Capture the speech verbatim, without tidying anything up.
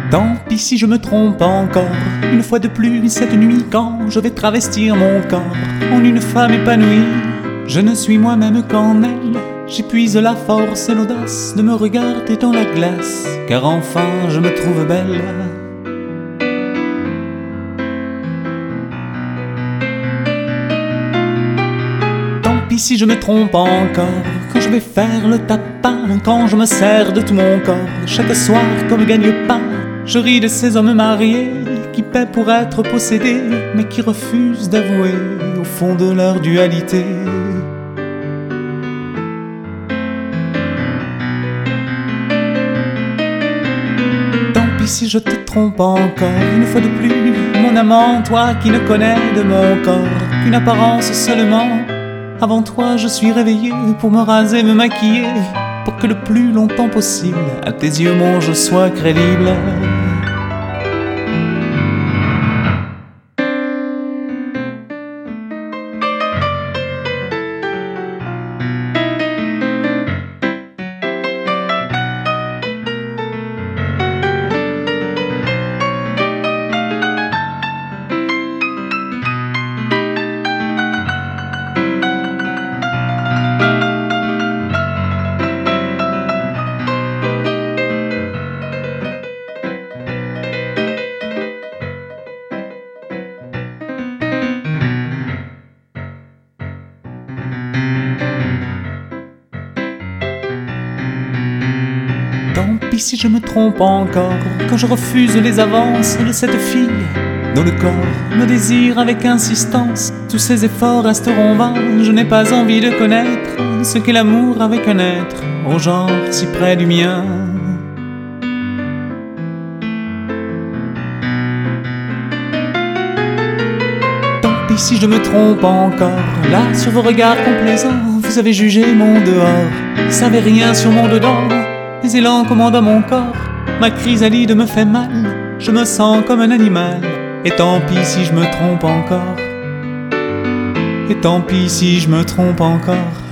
Tant pis si je me trompe encore, une fois de plus cette nuit quand je vais travestir mon corps en une femme épanouie. Je ne suis moi-même qu'en elle, j'épuise la force et l'audace de me regarder dans la glace, car enfin je me trouve belle. Tant pis si je me trompe encore, quand je vais faire le tapin, quand je me sers de tout mon corps, chaque soir comme gagne-pain. Je ris de ces hommes mariés qui paient pour être possédés, mais qui refusent d'avouer au fond de leur dualité. Tant pis si je te trompe encore, une fois de plus, mon amant, toi qui ne connais de mon corps qu'une apparence seulement. Avant toi je suis réveillé pour me raser, me maquiller, pour que le plus longtemps possible à tes yeux mon je sois crédible. Tant pis si je me trompe encore, quand je refuse les avances de cette fille dont le corps me désire avec insistance. Tous ces efforts resteront vains, je n'ai pas envie de connaître ce qu'est l'amour avec un être au genre si près du mien. Tant pis si je me trompe encore, là sur vos regards complaisants, vous avez jugé mon dehors, vous savez rien sur mon dedans. Les élans commandent à mon corps, ma chrysalide me fait mal, je me sens comme un animal. Et tant pis si je me trompe encore, et tant pis si je me trompe encore.